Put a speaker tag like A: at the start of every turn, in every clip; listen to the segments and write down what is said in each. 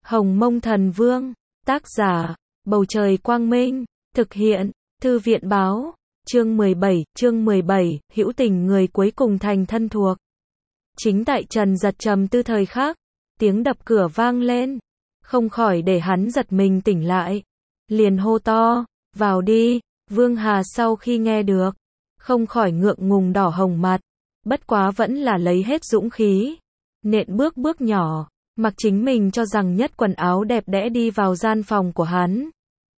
A: Hồng Mông Thần Vương, tác giả, Bầu Trời Quang Minh, thực hiện, Thư viện Báo, chương 17, hữu tình người cuối cùng thành thân thuộc. Chính tại Trần Giật trầm tư thời khắc, tiếng đập cửa vang lên, không khỏi để hắn giật mình tỉnh lại, liền hô to, vào đi. Vương Hà sau khi nghe được, không khỏi ngượng ngùng đỏ hồng mặt, bất quá vẫn là lấy hết dũng khí, nện bước nhỏ, mặc chính mình cho rằng nhất quần áo đẹp đẽ đi vào gian phòng của hắn.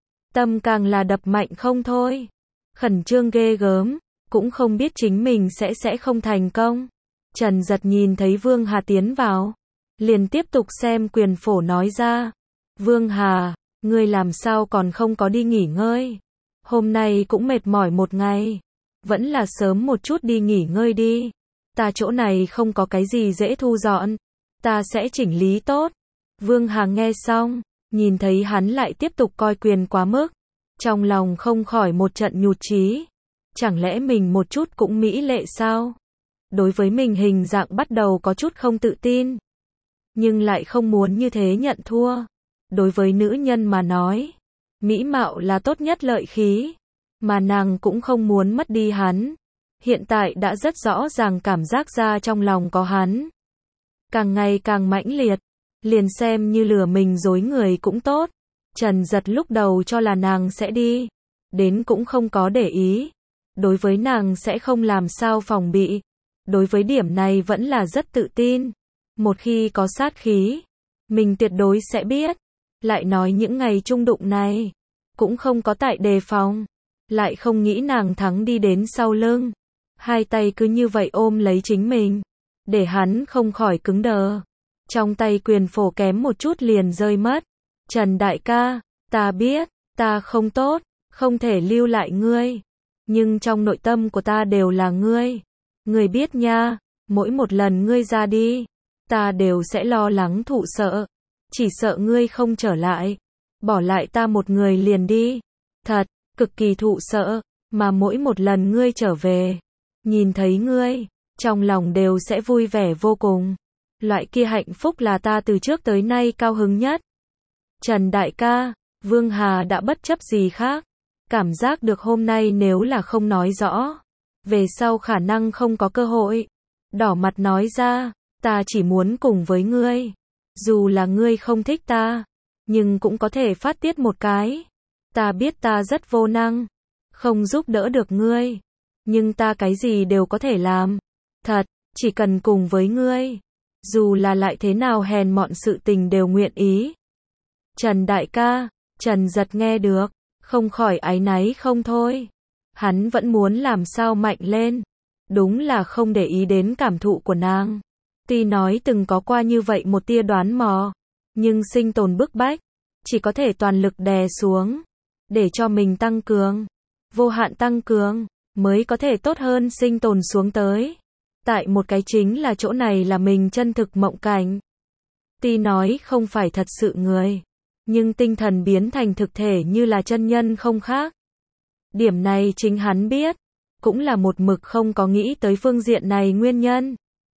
A: Tâm càng là đập mạnh không thôi, khẩn trương ghê gớm, cũng không biết chính mình sẽ không thành công. Trần Giật nhìn thấy Vương Hà tiến vào, liền tiếp tục xem quyền phổ nói ra, Vương Hà, ngươi làm sao còn không có đi nghỉ ngơi? Hôm nay cũng mệt mỏi một ngày, vẫn là sớm một chút đi nghỉ ngơi đi. Ta chỗ này không có cái gì dễ thu dọn, ta sẽ chỉnh lý tốt. Vương Hà nghe xong, nhìn thấy hắn lại tiếp tục coi quyền quá mức, trong lòng không khỏi một trận nhụt chí. Chẳng lẽ mình một chút cũng mỹ lệ sao? Đối với mình hình dạng bắt đầu có chút không tự tin, nhưng lại không muốn như thế nhận thua. Đối với nữ nhân mà nói, mỹ mạo là tốt nhất lợi khí, mà nàng cũng không muốn mất đi hắn. Hiện tại đã rất rõ ràng cảm giác ra trong lòng có hắn, càng ngày càng mãnh liệt, liền xem như lừa mình dối người cũng tốt. Trần Giật lúc đầu cho là nàng sẽ đi, đến cũng không có để ý, đối với nàng sẽ không làm sao phòng bị, đối với điểm này vẫn là rất tự tin. Một khi có sát khí, mình tuyệt đối sẽ biết. Lại nói những ngày chung đụng này, cũng không có tại đề phòng, lại không nghĩ nàng thắng đi đến sau lưng, hai tay cứ như vậy ôm lấy chính mình, để hắn không khỏi cứng đờ. Trong tay quyền phổ kém một chút liền rơi mất. Trần đại ca, ta biết, ta không tốt, không thể lưu lại ngươi, nhưng trong nội tâm của ta đều là ngươi. Ngươi biết nha, mỗi một lần ngươi ra đi, ta đều sẽ lo lắng thụ sợ, chỉ sợ ngươi không trở lại, bỏ lại ta một người liền đi. Thật, cực kỳ thụ sợ, mà mỗi một lần ngươi trở về, nhìn thấy ngươi, trong lòng đều sẽ vui vẻ vô cùng. Loại kia hạnh phúc là ta từ trước tới nay cao hứng nhất. Trần đại ca, Vương Hà đã bất chấp gì khác, cảm giác được hôm nay nếu là không nói rõ, về sau khả năng không có cơ hội. Đỏ mặt nói ra, ta chỉ muốn cùng với ngươi, dù là ngươi không thích ta, nhưng cũng có thể phát tiết một cái. Ta biết ta rất vô năng, không giúp đỡ được ngươi, nhưng ta cái gì đều có thể làm. Thật, chỉ cần cùng với ngươi, dù là lại thế nào hèn mọn sự tình đều nguyện ý. Trần đại ca, Trần Giật nghe được, không khỏi áy náy không thôi. Hắn vẫn muốn làm sao mạnh lên, đúng là không để ý đến cảm thụ của nàng. Tuy nói từng có qua như vậy một tia đoán mò, nhưng sinh tồn bức bách, chỉ có thể toàn lực đè xuống, để cho mình tăng cường, vô hạn tăng cường, mới có thể tốt hơn sinh tồn xuống tới. Tại một cái chính là chỗ này là mình chân thực mộng cảnh. Tuy nói không phải thật sự người, nhưng tinh thần biến thành thực thể như là chân nhân không khác. Điểm này chính hắn biết, cũng là một mực không có nghĩ tới phương diện này nguyên nhân.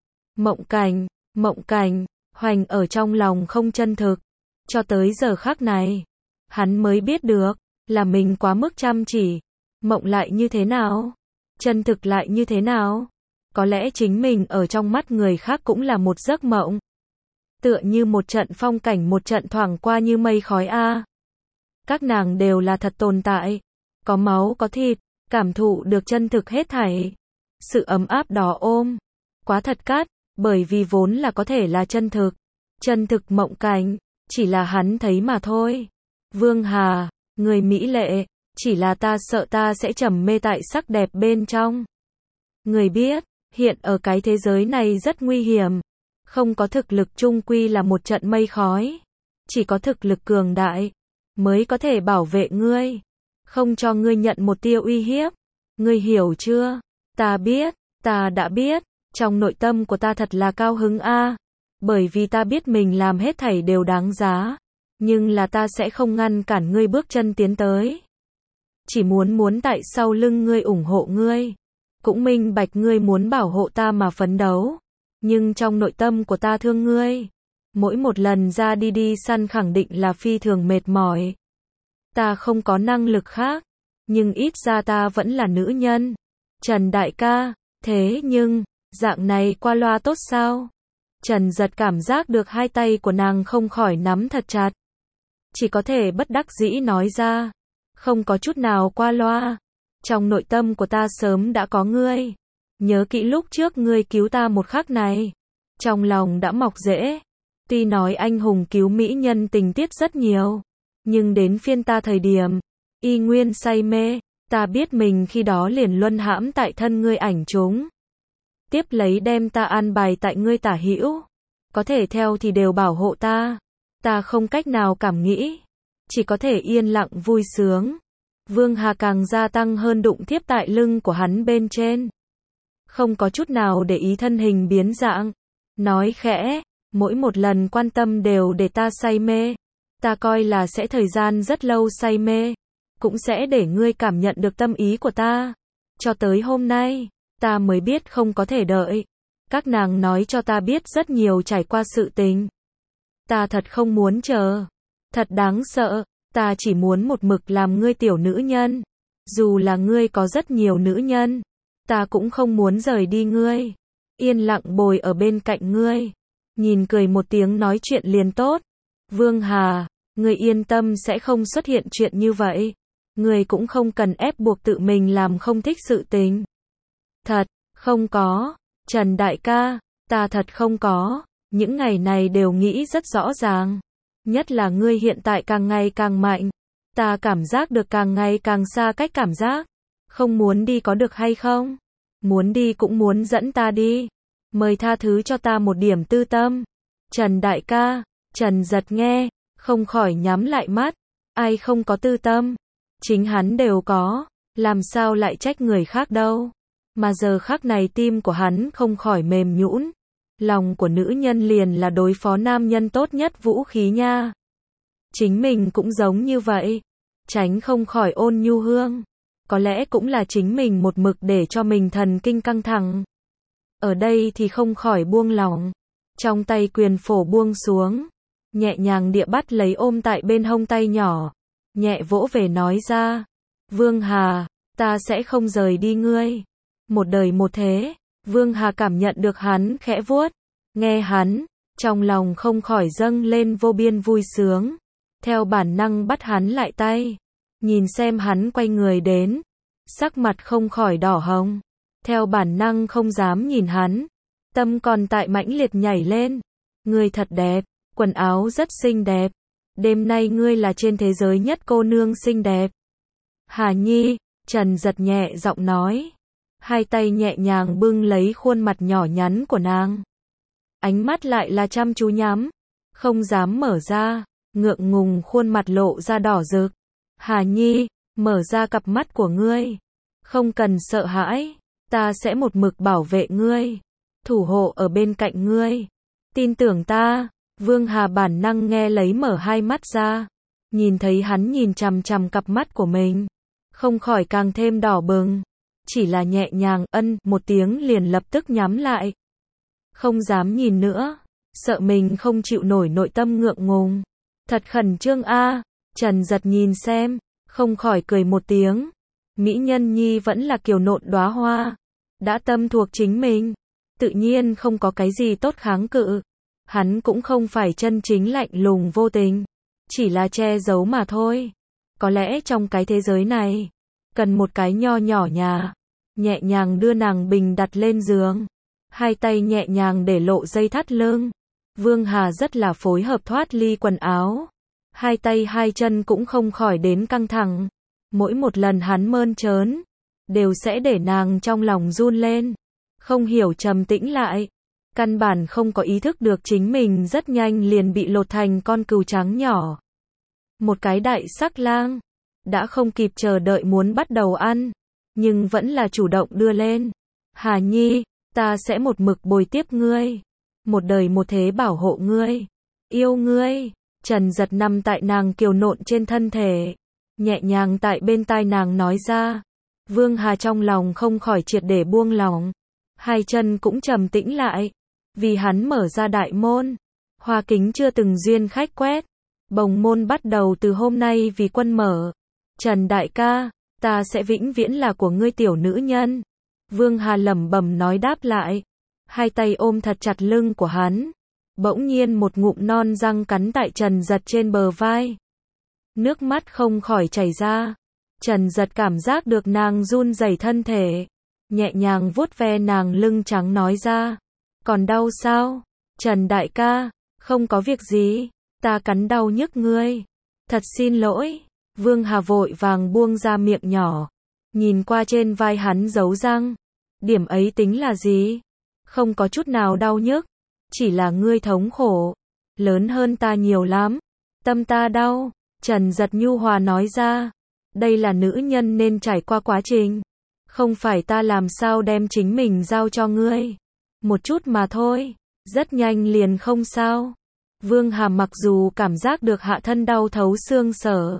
A: Mộng cảnh, hoành ở trong lòng không chân thực. Cho tới giờ khắc này, hắn mới biết được, là mình quá mức chăm chỉ. Mộng lại như thế nào? Chân thực lại như thế nào? Có lẽ chính mình ở trong mắt người khác cũng là một giấc mộng. Tựa như một trận phong cảnh, một trận thoảng qua như mây khói a. Các nàng đều là thật tồn tại, có máu có thịt, cảm thụ được chân thực hết thảy. Sự ấm áp đó ôm, quá thật cát, bởi vì vốn là có thể là chân thực. Chân thực mộng cảnh, chỉ là hắn thấy mà thôi. Vương Hà, người mỹ lệ, chỉ là ta sợ ta sẽ trầm mê tại sắc đẹp bên trong. Người biết, hiện ở cái thế giới này rất nguy hiểm. Không có thực lực chung quy là một trận mây khói. Chỉ có thực lực cường đại, mới có thể bảo vệ ngươi, không cho ngươi nhận một tia uy hiếp. Ngươi hiểu chưa? Ta biết, ta đã biết, trong nội tâm của ta thật là cao hứng a, bởi vì ta biết mình làm hết thảy đều đáng giá, nhưng là ta sẽ không ngăn cản ngươi bước chân tiến tới. Chỉ muốn tại sau lưng ngươi ủng hộ ngươi, cũng minh bạch ngươi muốn bảo hộ ta mà phấn đấu, nhưng trong nội tâm của ta thương ngươi. Mỗi một lần ra đi săn khẳng định là phi thường mệt mỏi. Ta không có năng lực khác, nhưng ít ra ta vẫn là nữ nhân. Trần đại ca, thế nhưng, dạng này qua loa tốt sao? Trần Giật cảm giác được hai tay của nàng không khỏi nắm thật chặt. Chỉ có thể bất đắc dĩ nói ra, không có chút nào qua loa. Trong nội tâm của ta sớm đã có ngươi. Nhớ kỹ lúc trước ngươi cứu ta một khắc này. Trong lòng đã mọc rễ. Tuy nói anh hùng cứu mỹ nhân tình tiết rất nhiều. Nhưng đến phiên ta thời điểm, y nguyên say mê. Ta biết mình khi đó liền luân hãm tại thân ngươi ảnh chúng. Tiếp lấy đem ta an bài tại ngươi tả hữu. Có thể theo thì đều bảo hộ ta. Ta không cách nào cảm nghĩ. Chỉ có thể yên lặng vui sướng. Vương Hà càng gia tăng hơn đụng tiếp tại lưng của hắn bên trên. Không có chút nào để ý thân hình biến dạng. Nói khẽ, mỗi một lần quan tâm đều để ta say mê. Ta coi là sẽ thời gian rất lâu say mê. Cũng sẽ để ngươi cảm nhận được tâm ý của ta. Cho tới hôm nay, ta mới biết không có thể đợi. Các nàng nói cho ta biết rất nhiều trải qua sự tình. Ta thật không muốn chờ. Thật đáng sợ, ta chỉ muốn một mực làm ngươi tiểu nữ nhân. Dù là ngươi có rất nhiều nữ nhân, ta cũng không muốn rời đi ngươi. Yên lặng bồi ở bên cạnh ngươi. Nhìn cười một tiếng nói chuyện liền tốt. Vương Hà, ngươi yên tâm sẽ không xuất hiện chuyện như vậy. Ngươi cũng không cần ép buộc tự mình làm không thích sự tình. Thật, không có. Trần đại ca, ta thật không có. Những ngày này đều nghĩ rất rõ ràng. Nhất là ngươi hiện tại càng ngày càng mạnh. Ta cảm giác được càng ngày càng xa cách cảm giác. Không muốn đi có được hay không? Muốn đi cũng muốn dẫn ta đi. Mời tha thứ cho ta một điểm tư tâm. Trần đại ca, Trần Giật nghe, không khỏi nhắm lại mắt. Ai không có tư tâm? Chính hắn đều có. Làm sao lại trách người khác đâu? Mà giờ khắc này tim của hắn không khỏi mềm nhũn. Lòng của nữ nhân liền là đối phó nam nhân tốt nhất vũ khí nha. Chính mình cũng giống như vậy. Tránh không khỏi ôn nhu hương. Có lẽ cũng là chính mình một mực để cho mình thần kinh căng thẳng. Ở đây thì không khỏi buông lỏng. Trong tay quyền phổ buông xuống. Nhẹ nhàng địa bắt lấy ôm tại bên hông tay nhỏ. Nhẹ vỗ về nói ra. Vương Hà, ta sẽ không rời đi ngươi. Một đời một thế. Vương Hà cảm nhận được hắn khẽ vuốt. Nghe hắn, trong lòng không khỏi dâng lên vô biên vui sướng. Theo bản năng bắt hắn lại tay. Nhìn xem hắn quay người đến. Sắc mặt không khỏi đỏ hồng. Theo bản năng không dám nhìn hắn. Tâm còn tại mãnh liệt nhảy lên. Ngươi thật đẹp, quần áo rất xinh đẹp. Đêm nay ngươi là trên thế giới nhất cô nương xinh đẹp. Hà Nhi, Trần Giật nhẹ giọng nói. Hai tay nhẹ nhàng bưng lấy khuôn mặt nhỏ nhắn của nàng. Ánh mắt lại là chăm chú nhắm. Không dám mở ra. Ngượng ngùng khuôn mặt lộ ra đỏ rực. Hà Nhi, mở ra cặp mắt của ngươi. Không cần sợ hãi. Ta sẽ một mực bảo vệ ngươi. Thủ hộ ở bên cạnh ngươi. Tin tưởng ta. Vương Hà bản năng nghe lấy mở hai mắt ra. Nhìn thấy hắn nhìn chằm chằm cặp mắt của mình. Không khỏi càng thêm đỏ bừng. Chỉ là nhẹ nhàng ân một tiếng liền lập tức nhắm lại. Không dám nhìn nữa. Sợ mình không chịu nổi nội tâm ngượng ngùng. Thật khẩn trương a. Trần Giật nhìn xem. Không khỏi cười một tiếng. Mỹ nhân nhi vẫn là kiều nộn đóa hoa. Đã tâm thuộc chính mình. Tự nhiên không có cái gì tốt kháng cự. Hắn cũng không phải chân chính lạnh lùng vô tình. Chỉ là che giấu mà thôi. Có lẽ trong cái thế giới này. Cần một cái nho nhỏ nhà. Nhẹ nhàng đưa nàng bình đặt lên giường. Hai tay nhẹ nhàng để lộ dây thắt lưng. Vương Hà rất là phối hợp thoát ly quần áo. Hai tay hai chân cũng không khỏi đến căng thẳng. Mỗi một lần hắn mơn trớn. Đều sẽ để nàng trong lòng run lên. Không hiểu trầm tĩnh lại. Căn bản không có ý thức được chính mình rất nhanh liền bị lột thành con cừu trắng nhỏ. Một cái đại sắc lang. Đã không kịp chờ đợi muốn bắt đầu ăn. Nhưng vẫn là chủ động đưa lên. Hà Nhi, ta sẽ một mực bồi tiếp ngươi. Một đời một thế bảo hộ ngươi. Yêu ngươi. Trần Giật nằm tại nàng kiều nộn trên thân thể. Nhẹ nhàng tại bên tai nàng nói ra. Vương Hà trong lòng không khỏi triệt để buông lỏng. Hai chân cũng trầm tĩnh lại. Vì hắn mở ra đại môn. Hoa Kính chưa từng duyên khách quét. Bồng môn bắt đầu từ hôm nay vì quân mở. Trần đại ca, ta sẽ vĩnh viễn là của ngươi tiểu nữ nhân. Vương Hà lẩm bẩm nói đáp lại. Hai tay ôm thật chặt lưng của hắn. Bỗng nhiên một ngụm non răng cắn tại Trần Giật trên bờ vai. Nước mắt không khỏi chảy ra. Trần Giật cảm giác được nàng run rẩy thân thể. Nhẹ nhàng vuốt ve nàng lưng trắng nói ra. Còn đau sao? Trần đại ca, không có việc gì. Ta cắn đau nhức ngươi. Thật xin lỗi. Vương Hà vội vàng buông ra miệng nhỏ. Nhìn qua trên vai hắn giấu răng. Điểm ấy tính là gì? Không có chút nào đau nhức. Chỉ là ngươi thống khổ. Lớn hơn ta nhiều lắm. Tâm ta đau. Trần Giật nhu hòa nói ra. Đây là nữ nhân nên trải qua quá trình. Không phải ta làm sao đem chính mình giao cho ngươi. Một chút mà thôi. Rất nhanh liền không sao. Vương Hà mặc dù cảm giác được hạ thân đau thấu xương sở.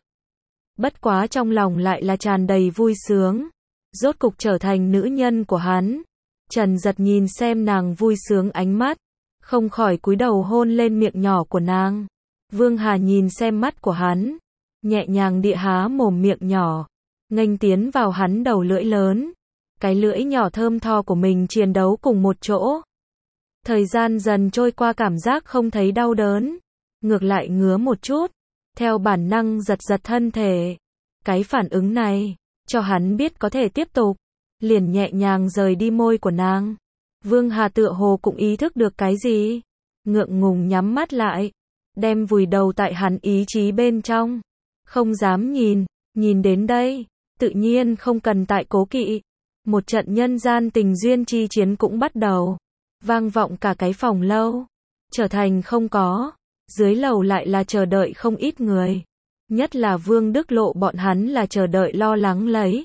A: Bất quá trong lòng lại là tràn đầy vui sướng. Rốt cục trở thành nữ nhân của hắn. Trần Giật nhìn xem nàng vui sướng ánh mắt. Không khỏi cúi đầu hôn lên miệng nhỏ của nàng. Vương Hà nhìn xem mắt của hắn. Nhẹ nhàng địa há mồm miệng nhỏ. Nghênh tiến vào hắn đầu lưỡi lớn. Cái lưỡi nhỏ thơm tho của mình chiến đấu cùng một chỗ. Thời gian dần trôi qua cảm giác không thấy đau đớn. Ngược lại ngứa một chút. Theo bản năng giật giật thân thể. Cái phản ứng này, cho hắn biết có thể tiếp tục. Liền nhẹ nhàng rời đi môi của nàng. Vương Hà tựa hồ cũng ý thức được cái gì. Ngượng ngùng nhắm mắt lại. Đem vùi đầu tại hắn ý chí bên trong. Không dám nhìn. Nhìn đến đây, tự nhiên không cần tại cố kỵ. Một trận nhân gian tình duyên chi chiến cũng bắt đầu. Vang vọng cả cái phòng lâu. Trở thành không có. Dưới lầu lại là chờ đợi không ít người. Nhất là Vương Đức Lộ bọn hắn là chờ đợi lo lắng lấy.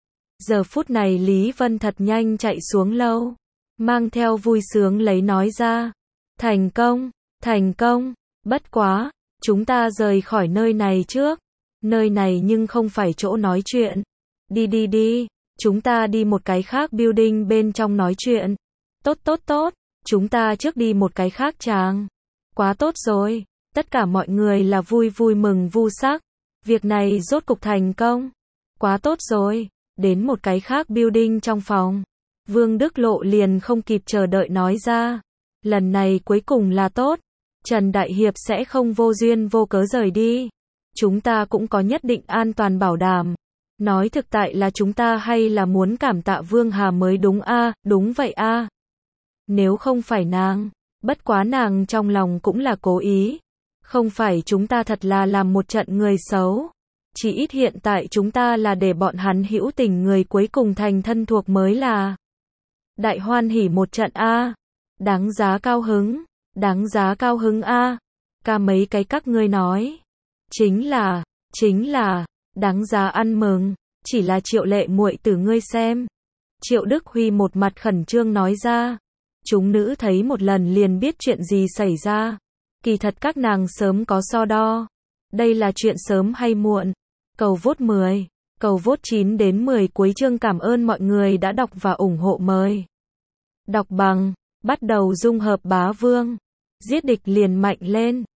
A: Giờ phút này Lý Vân thật nhanh chạy xuống lâu. Mang theo vui sướng lấy nói ra. Thành công, thành công. Bất quá, chúng ta rời khỏi nơi này trước. Nơi này nhưng không phải chỗ nói chuyện. Đi đi đi, chúng ta đi một cái khác building bên trong nói chuyện. Tốt tốt tốt, chúng ta trước đi một cái khác chàng. Quá tốt rồi, tất cả mọi người là vui vui mừng vu sắc. Việc này rốt cục thành công. Quá tốt rồi, đến một cái khác building trong phòng. Vương Đức Lộ liền không kịp chờ đợi nói ra. Lần này cuối cùng là tốt. Trần Đại Hiệp sẽ không vô duyên vô cớ rời đi. Chúng ta cũng có nhất định an toàn bảo đảm. Nói thực tại là chúng ta hay là muốn cảm tạ Vương Hà mới đúng a, đúng vậy a. Nếu không phải nàng, bất quá nàng trong lòng cũng là cố ý. Không phải chúng ta thật là làm một trận người xấu. Chỉ ít hiện tại chúng ta là để bọn hắn hữu tình người cuối cùng thành thân thuộc mới là. Đại hoan hỉ một trận a. Đáng giá cao hứng. Đáng giá cao hứng a. Ca mấy cái các ngươi nói. Chính là, đáng giá ăn mừng. Chỉ là Triệu Lệ muội tử ngươi xem. Triệu Đức Huy một mặt khẩn trương nói ra. Chúng nữ thấy một lần liền biết chuyện gì xảy ra. Kỳ thật các nàng sớm có so đo. Đây là chuyện sớm hay muộn. Cầu vote 10, cầu vote 9 đến 10 cuối chương. Cảm ơn mọi người đã đọc và ủng hộ mời. Đọc bằng, bắt đầu dung hợp bá vương. Giết địch liền mạnh lên.